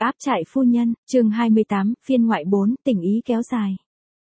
áp trại phu nhân, chương 28, phiên ngoại 4, tình ý kéo dài.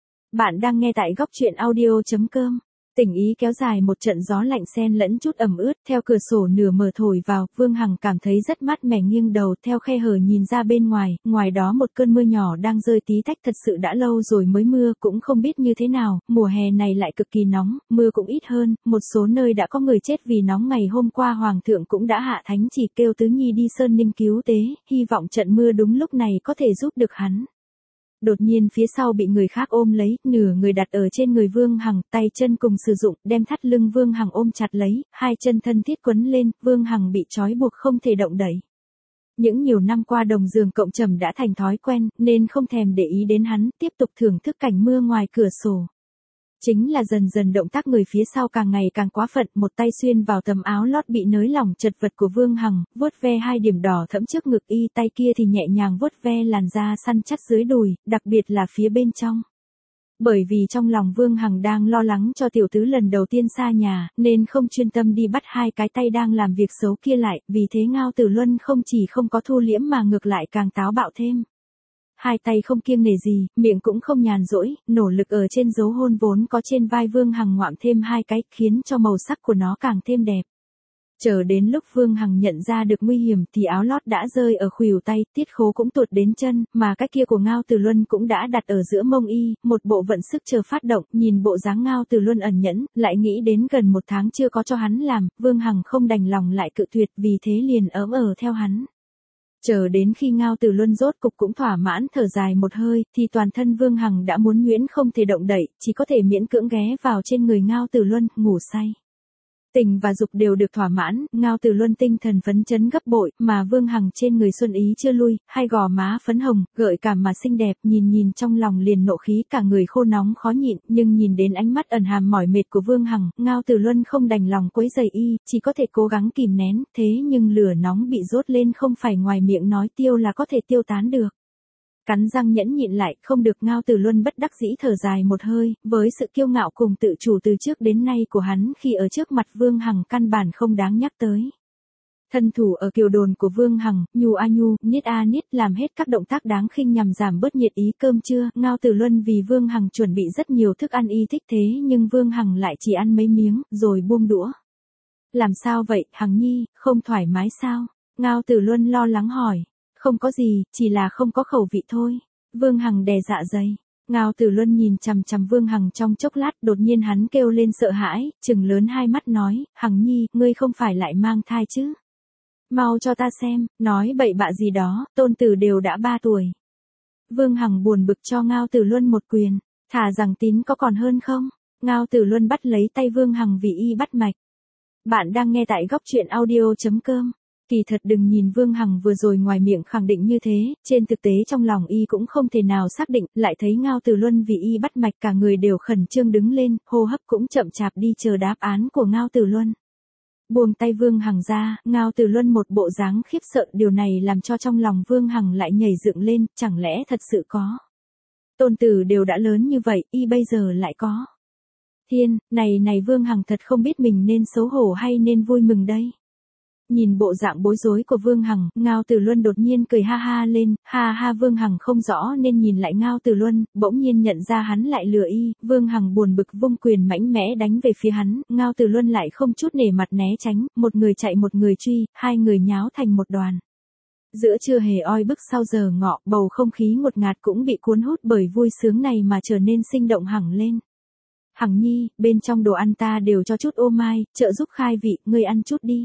Bạn đang nghe tại góc truyện audio.com. Tình ý kéo dài, một trận gió lạnh xen lẫn chút ẩm ướt theo cửa sổ nửa mở thổi vào, Vương Hằng cảm thấy rất mát mẻ, nghiêng đầu theo khe hở nhìn ra bên ngoài, ngoài đó một cơn mưa nhỏ đang rơi tí tách, thật sự đã lâu rồi mới mưa, cũng không biết như thế nào, mùa hè này lại cực kỳ nóng, mưa cũng ít hơn, một số nơi đã có người chết vì nóng, ngày hôm qua Hoàng thượng cũng đã hạ thánh chỉ kêu Tứ Nhi đi Sơn Ninh cứu tế, hy vọng trận mưa đúng lúc này có thể giúp được hắn. Đột nhiên phía sau bị người khác ôm lấy, nửa người đặt ở trên người Vương Hằng, tay chân cùng sử dụng, đem thắt lưng Vương Hằng ôm chặt lấy, hai chân thân thiết quấn lên, Vương Hằng bị trói buộc không thể động đậy. Những nhiều năm qua đồng giường cộng trầm đã thành thói quen, nên không thèm để ý đến hắn, tiếp tục thưởng thức cảnh mưa ngoài cửa sổ. Chính là dần dần động tác người phía sau càng ngày càng quá phận, một tay xuyên vào tấm áo lót bị nới lỏng chật vật của Vương Hằng, vuốt ve hai điểm đỏ thẫm trước ngực y, tay kia thì nhẹ nhàng vuốt ve làn da săn chắc dưới đùi, đặc biệt là phía bên trong. Bởi vì trong lòng Vương Hằng đang lo lắng cho tiểu tứ lần đầu tiên xa nhà, nên không chuyên tâm đi bắt hai cái tay đang làm việc xấu kia lại, vì thế Ngao Tử Luân không chỉ không có thu liễm mà ngược lại càng táo bạo thêm. Hai tay không kiêng nể gì, miệng cũng không nhàn rỗi, nỗ lực ở trên dấu hôn vốn có trên vai Vương Hằng ngoạm thêm hai cái, khiến cho màu sắc của nó càng thêm đẹp. Chờ đến lúc Vương Hằng nhận ra được nguy hiểm thì áo lót đã rơi ở khuỷu tay, tiết khố cũng tuột đến chân, mà cái kia của Ngao Tử Luân cũng đã đặt ở giữa mông y, một bộ vận sức chờ phát động, nhìn bộ dáng Ngao Tử Luân ẩn nhẫn, lại nghĩ đến gần một tháng chưa có cho hắn làm, Vương Hằng không đành lòng lại cự tuyệt, vì thế liền ỡm theo hắn. Chờ đến khi Ngao Tử Luân rốt cục cũng thỏa mãn thở dài một hơi, thì toàn thân Vương Hằng đã muốn nhuyễn không thể động đậy, chỉ có thể miễn cưỡng ghé vào trên người Ngao Tử Luân, ngủ say. Tình và dục đều được thỏa mãn, Ngao Tử Luân tinh thần phấn chấn gấp bội, mà Vương Hằng trên người xuân ý chưa lui, hai gò má phấn hồng, gợi cảm mà xinh đẹp, nhìn trong lòng liền nộ khí, cả người khô nóng khó nhịn, nhưng nhìn đến ánh mắt ẩn hàm mỏi mệt của Vương Hằng, Ngao Tử Luân không đành lòng quấy rầy y, chỉ có thể cố gắng kìm nén, thế nhưng lửa nóng bị dốt lên không phải ngoài miệng nói tiêu là có thể tiêu tán được. Cắn răng nhẫn nhịn lại, không được, Ngao Tử Luân bất đắc dĩ thở dài một hơi, với sự kiêu ngạo cùng tự chủ từ trước đến nay của hắn khi ở trước mặt Vương Hằng căn bản không đáng nhắc tới. Thân thủ ở kiều đồn của Vương Hằng, nhu a nhu, niết a niết, làm hết các động tác đáng khinh nhằm giảm bớt nhiệt ý cơm trưa, Ngao Tử Luân vì Vương Hằng chuẩn bị rất nhiều thức ăn y thích, thế nhưng Vương Hằng lại chỉ ăn mấy miếng, rồi buông đũa. Làm sao vậy, Hằng nhi, không thoải mái sao? Ngao Tử Luân lo lắng hỏi. Không có gì, chỉ là không có khẩu vị thôi. Vương Hằng đè dạ dày. Ngao Tử Luân nhìn chằm chằm Vương Hằng trong chốc lát, đột nhiên hắn kêu lên sợ hãi, trừng lớn hai mắt nói, Hằng nhi, ngươi không phải lại mang thai chứ? Mau cho ta xem, nói bậy bạ gì đó, tôn tử đều đã 3 tuổi. Vương Hằng buồn bực cho Ngao Tử Luân một quyền, thà rằng tín có còn hơn không? Ngao Tử Luân bắt lấy tay Vương Hằng vì y bắt mạch. Bạn đang nghe tại góc truyện audio.com. Kỳ thật đừng nhìn Vương Hằng vừa rồi ngoài miệng khẳng định như thế, trên thực tế trong lòng y cũng không thể nào xác định, lại thấy Ngao Tử Luân vì y bắt mạch cả người đều khẩn trương đứng lên, hô hấp cũng chậm chạp đi chờ đáp án của Ngao Tử Luân. Buông tay Vương Hằng ra, Ngao Tử Luân một bộ dáng khiếp sợ, điều này làm cho trong lòng Vương Hằng lại nhảy dựng lên, chẳng lẽ thật sự có. Tôn tử đều đã lớn như vậy, y bây giờ lại có. Thiên, này Vương Hằng thật không biết mình nên xấu hổ hay nên vui mừng đây. Nhìn bộ dạng bối rối của Vương Hằng, Ngao Tử Luân đột nhiên cười ha ha lên, ha ha. Vương Hằng không rõ nên nhìn lại Ngao Tử Luân, bỗng nhiên nhận ra hắn lại lừa y, Vương Hằng buồn bực vung quyền mạnh mẽ đánh về phía hắn, Ngao Tử Luân lại không chút nể mặt né tránh, một người chạy một người truy, hai người nháo thành một đoàn. Giữa trưa hề oi bức sau giờ ngọ, bầu không khí ngột ngạt cũng bị cuốn hút bởi vui sướng này mà trở nên sinh động hẳn lên. Hằng nhi, bên trong đồ ăn ta đều cho chút ô mai, trợ giúp khai vị, ngươi ăn chút đi.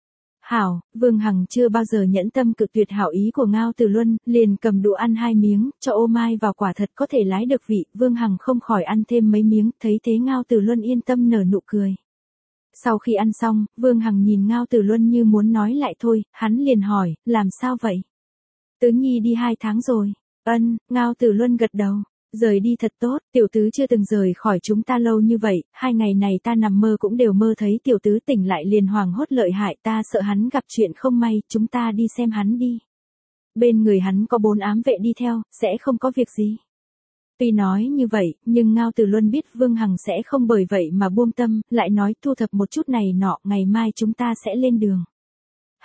Hảo, Vương Hằng chưa bao giờ nhẫn tâm cực tuyệt hảo ý của Ngao Tử Luân, liền cầm đũa ăn 2 miếng, cho ô mai vào quả thật có thể lái được vị, Vương Hằng không khỏi ăn thêm mấy miếng, thấy thế Ngao Tử Luân yên tâm nở nụ cười. Sau khi ăn xong, Vương Hằng nhìn Ngao Tử Luân như muốn nói lại thôi, hắn liền hỏi, làm sao vậy? Tứ Nhi đi 2 tháng rồi. Ngao Tử Luân gật đầu. Rời đi thật tốt, tiểu tứ chưa từng rời khỏi chúng ta lâu như vậy, 2 ngày này ta nằm mơ cũng đều mơ thấy tiểu tứ tỉnh lại liền hoảng hốt lợi hại, ta sợ hắn gặp chuyện không may, chúng ta đi xem hắn đi. Bên người hắn có 4 ám vệ đi theo, sẽ không có việc gì. Tuy nói như vậy, nhưng Ngao Tử Luân biết Vương Hằng sẽ không bởi vậy mà buông tâm, lại nói thu thập một chút này nọ, ngày mai chúng ta sẽ lên đường.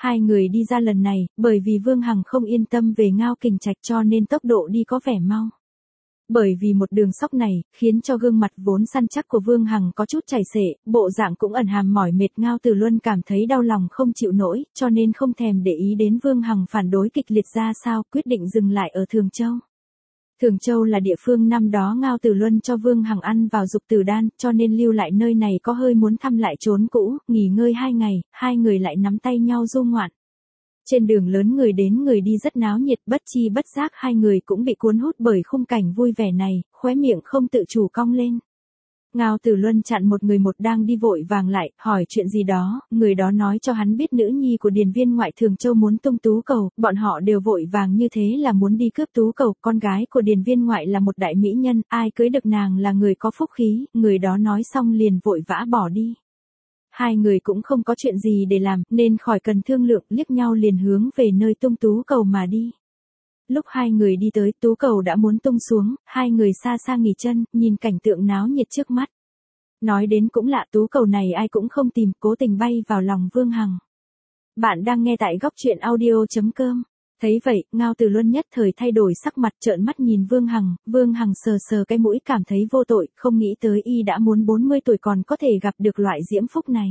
Hai người đi ra lần này, bởi vì Vương Hằng không yên tâm về Ngao Kình Trạch cho nên tốc độ đi có vẻ mau. Bởi vì một đường sóc này, khiến cho gương mặt vốn săn chắc của Vương Hằng có chút chảy xệ, bộ dạng cũng ẩn hàm mỏi mệt. Ngao Tử Luân cảm thấy đau lòng không chịu nổi, cho nên không thèm để ý đến Vương Hằng phản đối kịch liệt ra sao, quyết định dừng lại ở Thường Châu. Thường Châu là địa phương năm đó Ngao Tử Luân cho Vương Hằng ăn vào dục tử đan, cho nên lưu lại nơi này có hơi muốn thăm lại chốn cũ, nghỉ ngơi 2 ngày, hai người lại nắm tay nhau du ngoạn. Trên đường lớn người đến người đi rất náo nhiệt, bất chi bất giác hai người cũng bị cuốn hút bởi khung cảnh vui vẻ này, khóe miệng không tự chủ cong lên. Ngao Tử Luân chặn một người đang đi vội vàng lại, hỏi chuyện gì đó, người đó nói cho hắn biết nữ nhi của điền viên ngoại Thường Châu muốn tung tú cầu, bọn họ đều vội vàng như thế là muốn đi cướp tú cầu, con gái của điền viên ngoại là một đại mỹ nhân, ai cưới được nàng là người có phúc khí, người đó nói xong liền vội vã bỏ đi. Hai người cũng không có chuyện gì để làm, nên khỏi cần thương lượng, liếc nhau liền hướng về nơi tung tú cầu mà đi. Lúc hai người đi tới, tú cầu đã muốn tung xuống, hai người xa xa nghỉ chân, nhìn cảnh tượng náo nhiệt trước mắt. Nói đến cũng lạ, tú cầu này ai cũng không tìm, cố tình bay vào lòng Vương Hằng. Bạn đang nghe tại góc truyện audio.com. Thấy vậy, Ngao Tử Luân nhất thời thay đổi sắc mặt, trợn mắt nhìn Vương Hằng sờ sờ cái mũi cảm thấy vô tội, không nghĩ tới y đã muốn 40 tuổi còn có thể gặp được loại diễm phúc này.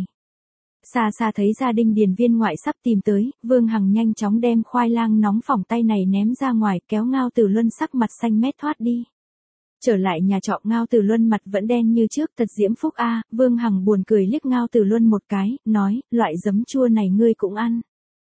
Xa xa thấy gia đình điền viên ngoại sắp tìm tới, Vương Hằng nhanh chóng đem khoai lang nóng phỏng tay này ném ra ngoài, kéo Ngao Tử Luân sắc mặt xanh mét thoát đi. Trở lại nhà trọ, Ngao Tử Luân mặt vẫn đen như trước, thật diễm phúc a. Vương Hằng buồn cười liếc Ngao Tử Luân một cái, nói, loại giấm chua này ngươi cũng ăn.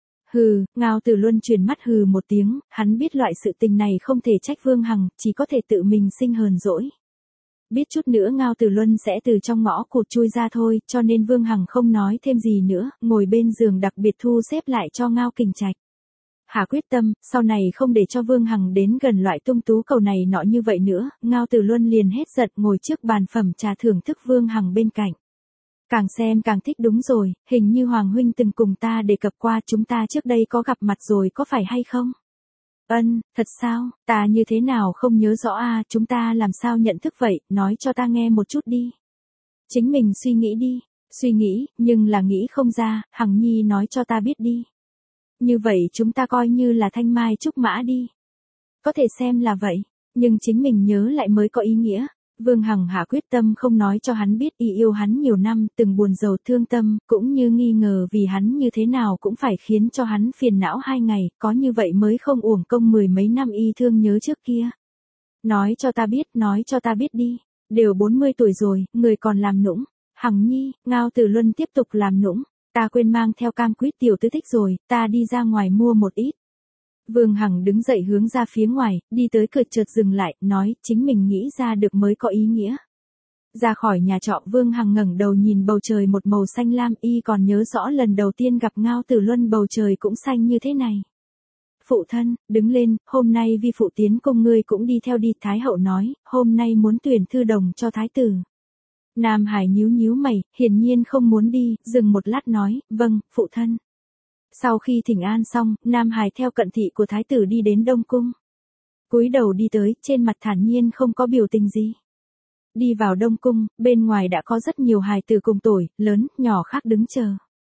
Hừ, Ngao Tử Luân truyền mắt hừ một tiếng, hắn biết loại sự tình này không thể trách Vương Hằng, chỉ có thể tự mình sinh hờn dỗi. Biết chút nữa Ngao Tử Luân sẽ từ trong ngõ cụt chui ra thôi, cho nên Vương Hằng không nói thêm gì nữa, ngồi bên giường đặc biệt thu xếp lại cho Ngao Kình Trạch. Hà quyết tâm, sau này không để cho Vương Hằng đến gần loại tung tú cầu này nọ như vậy nữa, Ngao Tử Luân liền hết giận ngồi trước bàn phẩm trà thưởng thức Vương Hằng bên cạnh. Càng xem càng thích, đúng rồi, hình như Hoàng huynh từng cùng ta đề cập qua, chúng ta trước đây có gặp mặt rồi có phải hay không? Thật sao, ta như thế nào không nhớ rõ a, chúng ta làm sao nhận thức vậy, nói cho ta nghe một chút đi. Chính mình suy nghĩ đi, suy nghĩ, nhưng là nghĩ không ra, Hằng Nhi nói cho ta biết đi. Như vậy chúng ta coi như là thanh mai trúc mã đi. Có thể xem là vậy, nhưng chính mình nhớ lại mới có ý nghĩa. Vương Hằng hạ quyết tâm không nói cho hắn biết y yêu hắn nhiều năm, từng buồn rầu thương tâm, cũng như nghi ngờ vì hắn như thế nào cũng phải khiến cho hắn phiền não 2 ngày, có như vậy mới không uổng công 10 mấy năm y thương nhớ trước kia. Nói cho ta biết đi, đều 40 tuổi rồi, người còn làm nũng. Hằng Nhi, Ngao Tử Luân tiếp tục làm nũng, ta quên mang theo cam quýt tiểu tứ thích rồi, ta đi ra ngoài mua một ít. Vương Hằng đứng dậy hướng ra phía ngoài, đi tới cửa chợt dừng lại, nói, chính mình nghĩ ra được mới có ý nghĩa. Ra khỏi nhà trọ, Vương Hằng ngẩng đầu nhìn bầu trời một màu xanh lam, y còn nhớ rõ lần đầu tiên gặp Ngao Tử Luân bầu trời cũng xanh như thế này. Phụ thân, đứng lên, hôm nay vi phụ tiến cung ngươi cũng đi theo đi, Thái hậu nói, hôm nay muốn tuyển thư đồng cho thái tử. Nam Hải nhíu mày, hiển nhiên không muốn đi, dừng một lát nói, vâng, phụ thân. Sau khi thỉnh an xong, Nam Hải theo cận thị của thái tử đi đến Đông Cung. Cúi đầu đi tới, trên mặt thản nhiên không có biểu tình gì. Đi vào Đông Cung, bên ngoài đã có rất nhiều hài tử cùng tuổi, lớn, nhỏ khác đứng chờ.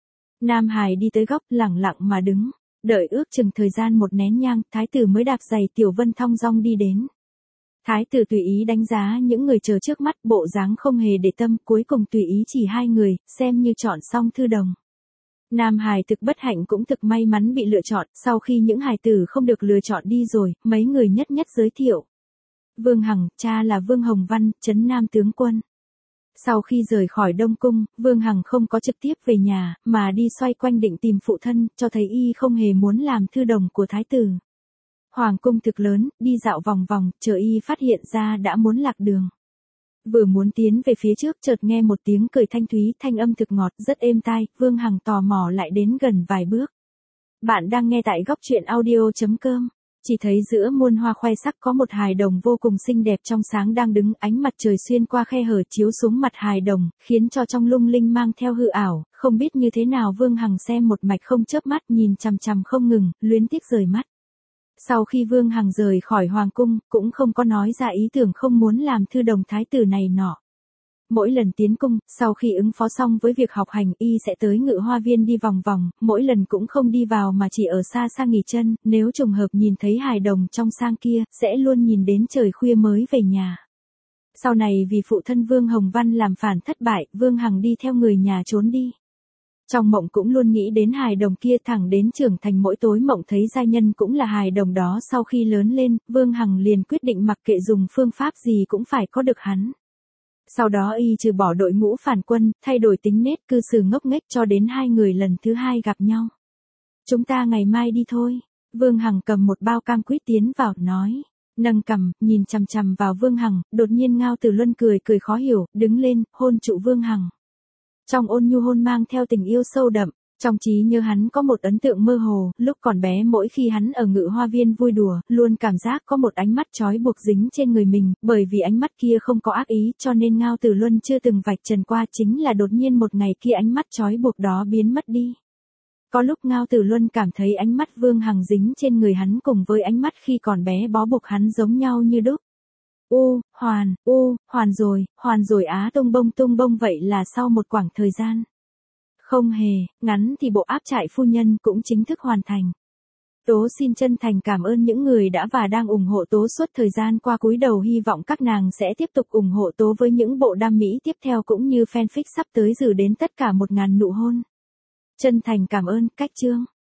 Nam Hải đi tới góc, lẳng lặng mà đứng, đợi ước chừng thời gian một nén nhang, thái tử mới đạp giày tiểu vân thong dong đi đến. Thái tử tùy ý đánh giá những người chờ trước mắt, bộ dáng không hề để tâm, cuối cùng tùy ý chỉ 2 người, xem như chọn xong thư đồng. Nam Hải thực bất hạnh cũng thực may mắn bị lựa chọn, sau khi những hài tử không được lựa chọn đi rồi, mấy người nhất giới thiệu. Vương Hằng, cha là Vương Hồng Văn, Trấn Nam tướng quân. Sau khi rời khỏi Đông Cung, Vương Hằng không có trực tiếp về nhà, mà đi xoay quanh định tìm phụ thân, cho thấy y không hề muốn làm thư đồng của thái tử. Hoàng cung thực lớn, đi dạo vòng vòng, chờ y phát hiện ra đã muốn lạc đường. Vừa muốn tiến về phía trước chợt nghe một tiếng cười thanh thúy, thanh âm thực ngọt, rất êm tai, Vương Hằng tò mò lại đến gần vài bước. Bạn đang nghe tại góc truyện audio.com. Chỉ thấy giữa muôn hoa khoe sắc có một hài đồng vô cùng xinh đẹp trong sáng đang đứng, ánh mặt trời xuyên qua khe hở chiếu xuống mặt hài đồng, khiến cho trong lung linh mang theo hư ảo, không biết như thế nào Vương Hằng xem một mạch không chớp mắt, nhìn chằm chằm không ngừng, luyến tiếc rời mắt. Sau khi Vương Hằng rời khỏi hoàng cung, cũng không có nói ra ý tưởng không muốn làm thư đồng thái tử này nọ. Mỗi lần tiến cung, sau khi ứng phó xong với việc học hành, y sẽ tới Ngự Hoa Viên đi vòng vòng, mỗi lần cũng không đi vào mà chỉ ở xa xa nghỉ chân, nếu trùng hợp nhìn thấy hài đồng trong sang kia, sẽ luôn nhìn đến trời khuya mới về nhà. Sau này vì phụ thân Vương Hồng Văn làm phản thất bại, Vương Hằng đi theo người nhà trốn đi. Trong mộng cũng luôn nghĩ đến hài đồng kia, thẳng đến trưởng thành mỗi tối mộng thấy giai nhân cũng là hài đồng đó. Sau khi lớn lên, Vương Hằng liền quyết định mặc kệ dùng phương pháp gì cũng phải có được hắn. Sau đó y trừ bỏ đội ngũ phản quân, thay đổi tính nết cư xử ngốc nghếch cho đến hai người lần thứ hai gặp nhau. Chúng ta ngày mai đi thôi. Vương Hằng cầm một bao cam quýt tiến vào, nói. Nâng cằm, nhìn chằm chằm vào Vương Hằng, đột nhiên Ngao Tử Luân cười khó hiểu, đứng lên, hôn trụ Vương Hằng. Trong ôn nhu hôn mang theo tình yêu sâu đậm, trong trí nhớ hắn có một ấn tượng mơ hồ, lúc còn bé mỗi khi hắn ở Ngự Hoa Viên vui đùa, luôn cảm giác có một ánh mắt trói buộc dính trên người mình, bởi vì ánh mắt kia không có ác ý cho nên Ngao Tử Luân chưa từng vạch trần qua, chính là đột nhiên một ngày kia ánh mắt trói buộc đó biến mất đi. Có lúc Ngao Tử Luân cảm thấy ánh mắt Vương Hằng dính trên người hắn cùng với ánh mắt khi còn bé bó buộc hắn giống nhau như đúc. Hoàn rồi á, tung bông vậy là sau một quãng thời gian. Không hề, ngắn thì bộ áp trại phu nhân cũng chính thức hoàn thành. Tố xin chân thành cảm ơn những người đã và đang ủng hộ Tố suốt thời gian qua, cúi đầu hy vọng các nàng sẽ tiếp tục ủng hộ Tố với những bộ đam mỹ tiếp theo cũng như fanfic sắp tới, gửi đến tất cả 1000 nụ hôn. Chân thành cảm ơn, cách chương.